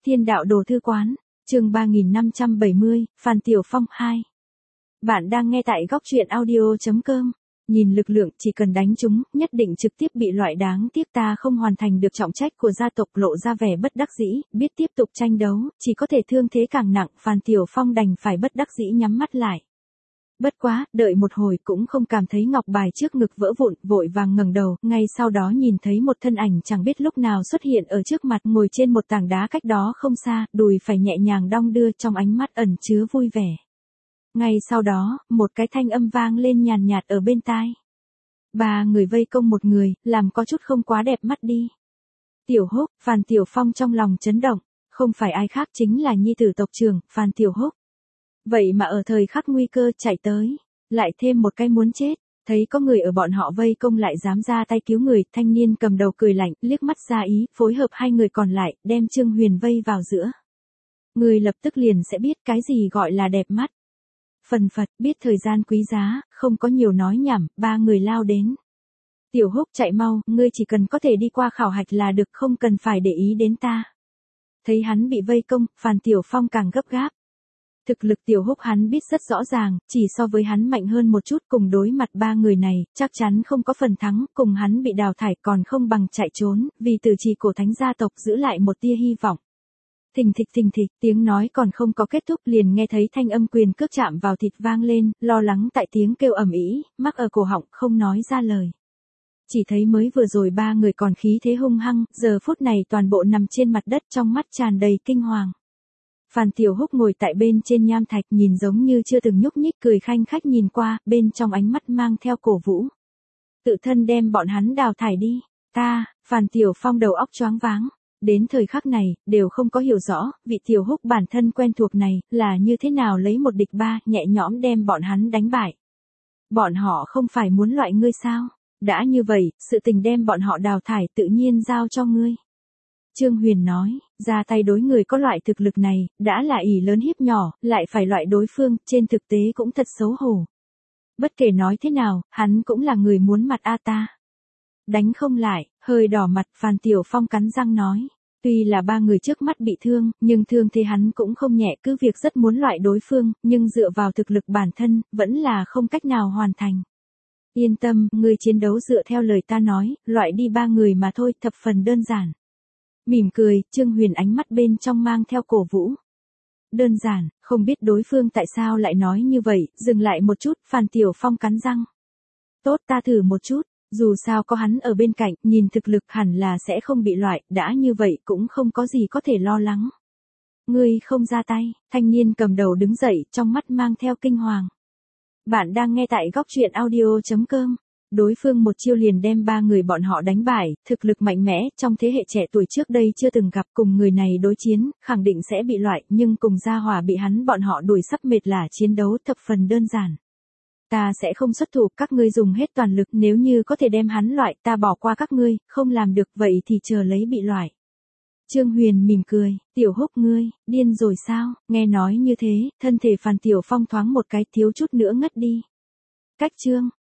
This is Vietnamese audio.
Thiên đạo đồ thư quán, chương 3570, Phan Tiểu Phong 2. Bạn đang nghe tại góc truyện audio.com. Nhìn lực lượng chỉ cần đánh chúng, nhất định trực tiếp bị loại, đáng tiếc ta không hoàn thành được trọng trách của gia tộc, lộ ra vẻ bất đắc dĩ, biết tiếp tục tranh đấu, chỉ có thể thương thế càng nặng, Phan Tiểu Phong đành phải bất đắc dĩ nhắm mắt lại. Bất quá, đợi một hồi cũng không cảm thấy ngọc bài trước ngực vỡ vụn, vội vàng ngẩng đầu, ngay sau đó nhìn thấy một thân ảnh chẳng biết lúc nào xuất hiện ở trước mặt, ngồi trên một tảng đá cách đó không xa, đùi phải nhẹ nhàng đong đưa, trong ánh mắt ẩn chứa vui vẻ. Ngay sau đó, một cái thanh âm vang lên nhàn nhạt ở bên tai. Ba người vây công một người, làm có chút không quá đẹp mắt đi. Tiểu Húc, Phan Tiểu Phong trong lòng chấn động, không phải ai khác chính là nhi tử tộc trưởng, Phan Tiểu Húc. Vậy mà ở thời khắc nguy cơ chạy tới, lại thêm một cái muốn chết, thấy có người ở bọn họ vây công lại dám ra tay cứu người, thanh niên cầm đầu cười lạnh, liếc mắt ra ý, phối hợp hai người còn lại, đem Trương Huyền vây vào giữa. Người lập tức liền sẽ biết cái gì gọi là đẹp mắt. Phần phật, biết thời gian quý giá, không có nhiều nói nhảm, ba người lao đến. Tiểu Húc chạy mau, ngươi chỉ cần có thể đi qua khảo hạch là được, không cần phải để ý đến ta. Thấy hắn bị vây công, Phan Tiểu Phong càng gấp gáp. Thực lực Tiểu Húc hắn biết rất rõ ràng, chỉ so với hắn mạnh hơn một chút, cùng đối mặt ba người này, chắc chắn không có phần thắng, cùng hắn bị đào thải còn không bằng chạy trốn, vì từ trì cổ thánh gia tộc giữ lại một tia hy vọng. Thình thịch, tiếng nói còn không có kết thúc liền nghe thấy thanh âm quyền cước chạm vào thịt vang lên, lo lắng tại tiếng kêu ầm ĩ, mắc ở cổ họng, không nói ra lời. Chỉ thấy mới vừa rồi ba người còn khí thế hung hăng, giờ phút này toàn bộ nằm trên mặt đất, trong mắt tràn đầy kinh hoàng. Phan Tiểu Húc ngồi tại bên trên nham thạch, nhìn giống như chưa từng nhúc nhích, cười khanh khách nhìn qua, bên trong ánh mắt mang theo cổ vũ. Tự thân đem bọn hắn đào thải đi. Phan Tiểu Phong đầu óc choáng váng. Đến thời khắc này, đều không có hiểu rõ, vị Tiểu Húc bản thân quen thuộc này, là như thế nào lấy một địch ba, nhẹ nhõm đem bọn hắn đánh bại. Bọn họ không phải muốn loại ngươi sao? Đã như vậy, sự tình đem bọn họ đào thải tự nhiên giao cho ngươi. Trương Huyền nói, ra tay đối người có loại thực lực này, đã là ỷ lớn hiếp nhỏ, lại phải loại đối phương, trên thực tế cũng thật xấu hổ. Bất kể nói thế nào, hắn cũng là người muốn mặt ta. Đánh không lại, hơi đỏ mặt, Phan Tiểu Phong cắn răng nói. Tuy là ba người trước mắt bị thương, nhưng thương thế hắn cũng không nhẹ, cứ việc rất muốn loại đối phương, nhưng dựa vào thực lực bản thân, vẫn là không cách nào hoàn thành. Yên tâm, ngươi chiến đấu dựa theo lời ta nói, loại đi ba người mà thôi, thập phần đơn giản. Mỉm cười, Trương Huyền ánh mắt bên trong mang theo cổ vũ. Đơn giản, không biết đối phương tại sao lại nói như vậy, dừng lại một chút, Phan Tiểu Phong cắn răng. Tốt, ta thử một chút. Dù sao có hắn ở bên cạnh, nhìn thực lực hẳn là sẽ không bị loại, đã như vậy cũng không có gì có thể lo lắng. Ngươi không ra tay, thanh niên cầm đầu đứng dậy, trong mắt mang theo kinh hoàng. Bạn đang nghe tại góc truyện audio.com. Đối phương một chiêu liền đem ba người bọn họ đánh bại, thực lực mạnh mẽ, trong thế hệ trẻ tuổi trước đây chưa từng gặp, cùng người này đối chiến, khẳng định sẽ bị loại, nhưng cùng gia hỏa bị hắn bọn họ đuổi sắp mệt là chiến đấu thập phần đơn giản. Ta sẽ không xuất thủ, các ngươi dùng hết toàn lực, nếu như có thể đem hắn loại, ta bỏ qua các ngươi, không làm được vậy thì chờ lấy bị loại. Trương Huyền mỉm cười, Tiểu Húc ngươi, điên rồi sao? Nghe nói như thế, thân thể Phan Tiểu Phong thoáng một cái, thiếu chút nữa ngất đi. Cách Trương,